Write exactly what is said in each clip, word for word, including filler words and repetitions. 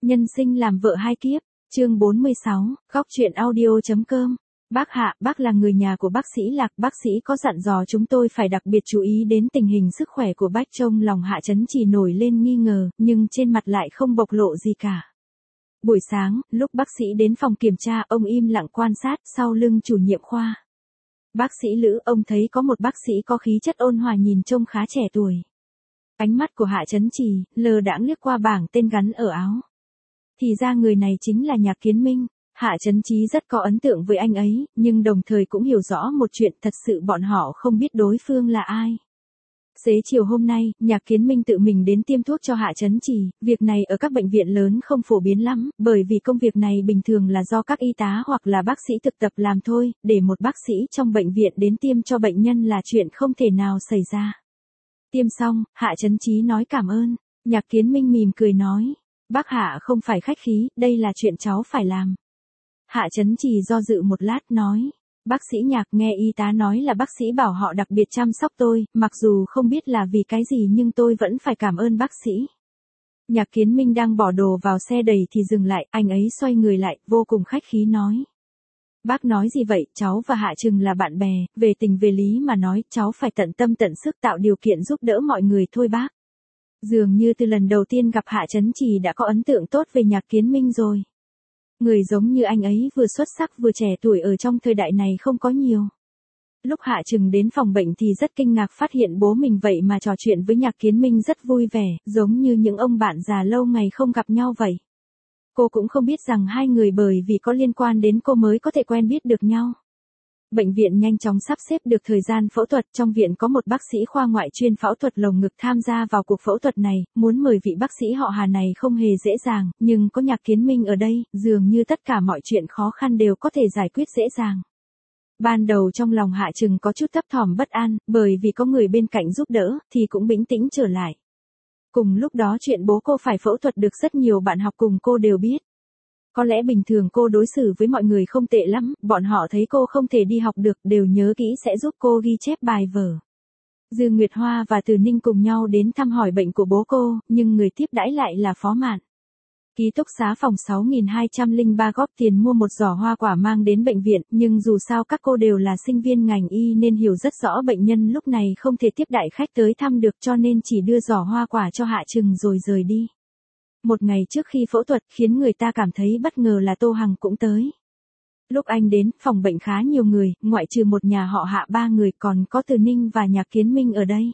Nhân sinh làm vợ hai kiếp, chương bốn mươi sáu, góc truyện audio.com. Bác Hạ, bác là người nhà của bác sĩ Lạc, bác sĩ có dặn dò chúng tôi phải đặc biệt chú ý đến tình hình sức khỏe của bác. Trong lòng Hạ Chấn Trì nổi lên nghi ngờ, nhưng trên mặt lại không bộc lộ gì cả. Buổi sáng, lúc bác sĩ đến phòng kiểm tra, ông im lặng quan sát sau lưng chủ nhiệm khoa. Bác sĩ Lữ, ông thấy có một bác sĩ có khí chất ôn hòa nhìn trông khá trẻ tuổi. Ánh mắt của Hạ Chấn Trì lờ đãng liếc qua bảng tên gắn ở áo. Thì ra người này chính là Nhạc Kiến Minh. Hạ Chấn Trì rất có ấn tượng với anh ấy, nhưng đồng thời cũng hiểu rõ một chuyện, thật sự bọn họ không biết đối phương là ai. Xế chiều hôm nay, Nhạc Kiến Minh tự mình đến tiêm thuốc cho Hạ Chấn Trì. Việc này ở các bệnh viện lớn không phổ biến lắm, bởi vì công việc này bình thường là do các y tá hoặc là bác sĩ thực tập làm thôi, để một bác sĩ trong bệnh viện đến tiêm cho bệnh nhân là chuyện không thể nào xảy ra. Tiêm xong, Hạ Chấn Trì nói cảm ơn. Nhạc Kiến Minh mỉm cười nói, bác Hạ không phải khách khí, đây là chuyện cháu phải làm. Hạ Chấn Trì do dự một lát nói, bác sĩ Nhạc, nghe y tá nói là bác sĩ bảo họ đặc biệt chăm sóc tôi, mặc dù không biết là vì cái gì nhưng tôi vẫn phải cảm ơn bác sĩ. Nhạc Kiến Minh đang bỏ đồ vào xe đầy thì dừng lại, anh ấy xoay người lại, vô cùng khách khí nói. Bác nói gì vậy, cháu và Hạ Trừng là bạn bè, về tình về lý mà nói, cháu phải tận tâm tận sức tạo điều kiện giúp đỡ mọi người thôi bác. Dường như từ lần đầu tiên gặp Hạ Chấn Trì đã có ấn tượng tốt về Nhạc Kiến Minh rồi. Người giống như anh ấy vừa xuất sắc vừa trẻ tuổi ở trong thời đại này không có nhiều. Lúc Hạ Trừng đến phòng bệnh thì rất kinh ngạc phát hiện bố mình vậy mà trò chuyện với Nhạc Kiến Minh rất vui vẻ, giống như những ông bạn già lâu ngày không gặp nhau vậy. Cô cũng không biết rằng hai người bởi vì có liên quan đến cô mới có thể quen biết được nhau. Bệnh viện nhanh chóng sắp xếp được thời gian phẫu thuật, trong viện có một bác sĩ khoa ngoại chuyên phẫu thuật lồng ngực tham gia vào cuộc phẫu thuật này, muốn mời vị bác sĩ họ Hà này không hề dễ dàng, nhưng có Nhạc Kiến Minh ở đây, dường như tất cả mọi chuyện khó khăn đều có thể giải quyết dễ dàng. Ban đầu trong lòng Hạ Trừng có chút thấp thỏm bất an, bởi vì có người bên cạnh giúp đỡ, thì cũng bình tĩnh trở lại. Cùng lúc đó chuyện bố cô phải phẫu thuật được rất nhiều bạn học cùng cô đều biết. Có lẽ bình thường cô đối xử với mọi người không tệ lắm, bọn họ thấy cô không thể đi học được đều nhớ kỹ sẽ giúp cô ghi chép bài vở. Dư Nguyệt Hoa và Từ Ninh cùng nhau đến thăm hỏi bệnh của bố cô, nhưng người tiếp đãi lại là Phó Mạn. Ký túc xá phòng sáu nghìn hai trăm lẻ ba góp tiền mua một giỏ hoa quả mang đến bệnh viện, nhưng dù sao các cô đều là sinh viên ngành y nên hiểu rất rõ bệnh nhân lúc này không thể tiếp đãi khách tới thăm được cho nên chỉ đưa giỏ hoa quả cho Hạ Trừng rồi rời đi. Một ngày trước khi phẫu thuật khiến người ta cảm thấy bất ngờ là Tô Hằng cũng tới. Lúc anh đến, phòng bệnh khá nhiều người, ngoại trừ một nhà họ Hạ ba người còn có Từ Ninh và Nhạc Kiến Minh ở đây.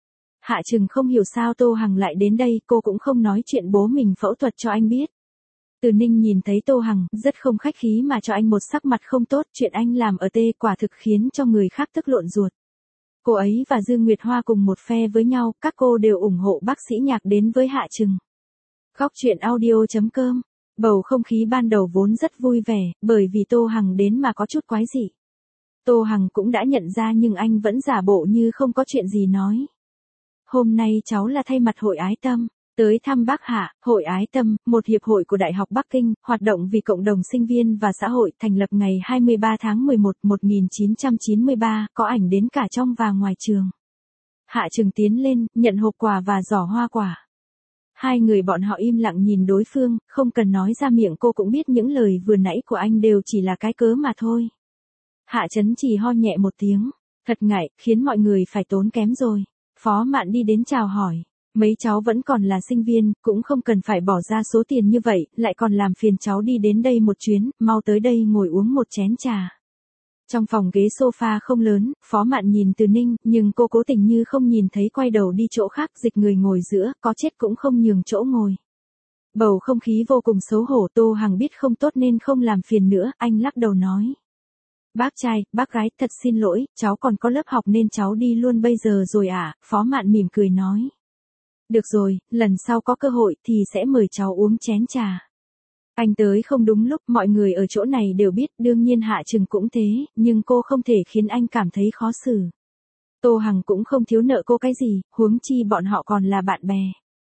Hạ Trừng không hiểu sao Tô Hằng lại đến đây, cô cũng không nói chuyện bố mình phẫu thuật cho anh biết. Từ Ninh nhìn thấy Tô Hằng, rất không khách khí mà cho anh một sắc mặt không tốt, chuyện anh làm ở tê quả thực khiến cho người khác tức lộn ruột. Cô ấy và Dương Nguyệt Hoa cùng một phe với nhau, các cô đều ủng hộ bác sĩ Nhạc đến với Hạ Trừng. Góc truyện audio.com. Bầu không khí ban đầu vốn rất vui vẻ, bởi vì Tô Hằng đến mà có chút quái dị. Tô Hằng cũng đã nhận ra nhưng anh vẫn giả bộ như không có chuyện gì nói. Hôm nay cháu là thay mặt Hội Ái Tâm, tới thăm bác Hạ. Hội Ái Tâm, một hiệp hội của Đại học Bắc Kinh, hoạt động vì cộng đồng sinh viên và xã hội, thành lập ngày hai mươi ba tháng mười một, một nghìn chín trăm chín mươi ba, có ảnh đến cả trong và ngoài trường. Hạ Trừng tiến lên, nhận hộp quà và giỏ hoa quả. Hai người bọn họ im lặng nhìn đối phương, không cần nói ra miệng cô cũng biết những lời vừa nãy của anh đều chỉ là cái cớ mà thôi. Hạ Chấn Trì ho nhẹ một tiếng, thật ngại, khiến mọi người phải tốn kém rồi. Phó Mạn đi đến chào hỏi, mấy cháu vẫn còn là sinh viên, cũng không cần phải bỏ ra số tiền như vậy, lại còn làm phiền cháu đi đến đây một chuyến, mau tới đây ngồi uống một chén trà. Trong phòng ghế sofa không lớn, Phó Mạn nhìn Từ Ninh, nhưng cô cố tình như không nhìn thấy quay đầu đi chỗ khác, dịch người ngồi giữa, có chết cũng không nhường chỗ ngồi. Bầu không khí vô cùng xấu hổ, Tô Hằng biết không tốt nên không làm phiền nữa, anh lắc đầu nói. Bác trai, bác gái, thật xin lỗi, cháu còn có lớp học nên cháu đi luôn bây giờ rồi ạ, à? Phó Mạn mỉm cười nói. Được rồi, lần sau có cơ hội thì sẽ mời cháu uống chén trà. Anh tới không đúng lúc, mọi người ở chỗ này đều biết, đương nhiên Hạ Trừng cũng thế, nhưng cô không thể khiến anh cảm thấy khó xử. Tô Hằng cũng không thiếu nợ cô cái gì, huống chi bọn họ còn là bạn bè.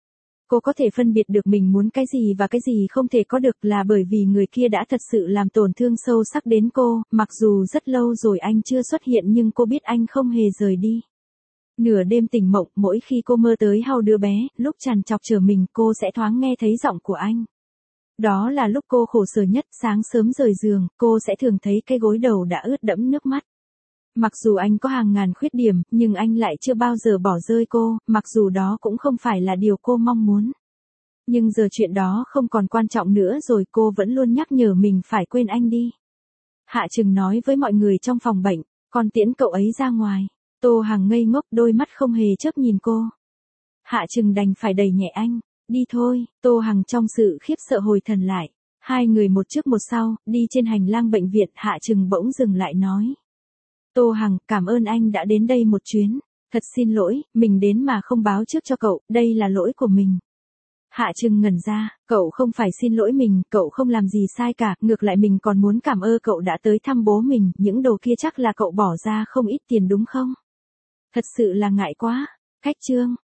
Cô có thể phân biệt được mình muốn cái gì và cái gì không thể có được là bởi vì người kia đã thật sự làm tổn thương sâu sắc đến cô, mặc dù rất lâu rồi anh chưa xuất hiện nhưng cô biết anh không hề rời đi. Nửa đêm tỉnh mộng, mỗi khi cô mơ tới hao đứa bé, lúc trằn trọc trở mình cô sẽ thoáng nghe thấy giọng của anh. Đó là lúc cô khổ sở nhất, sáng sớm rời giường, cô sẽ thường thấy cái gối đầu đã ướt đẫm nước mắt. Mặc dù anh có hàng ngàn khuyết điểm, nhưng anh lại chưa bao giờ bỏ rơi cô, mặc dù đó cũng không phải là điều cô mong muốn. Nhưng giờ chuyện đó không còn quan trọng nữa rồi, cô vẫn luôn nhắc nhở mình phải quên anh đi. Hạ Trừng nói với mọi người trong phòng bệnh, con tiễn cậu ấy ra ngoài. Tô Hằng ngây ngốc, đôi mắt không hề chớp nhìn cô. Hạ Trừng đành phải đẩy nhẹ anh, đi thôi. Tô Hằng trong sự khiếp sợ hồi thần lại. Hai người một trước một sau, đi trên hành lang bệnh viện. Hạ Trừng bỗng dừng lại nói. Tô Hằng, cảm ơn anh đã đến đây một chuyến. Thật xin lỗi, mình đến mà không báo trước cho cậu, đây là lỗi của mình. Hạ Trừng ngẩn ra, cậu không phải xin lỗi mình, cậu không làm gì sai cả, ngược lại mình còn muốn cảm ơn cậu đã tới thăm bố mình, những đồ kia chắc là cậu bỏ ra không ít tiền đúng không? Thật sự là ngại quá. Cách chương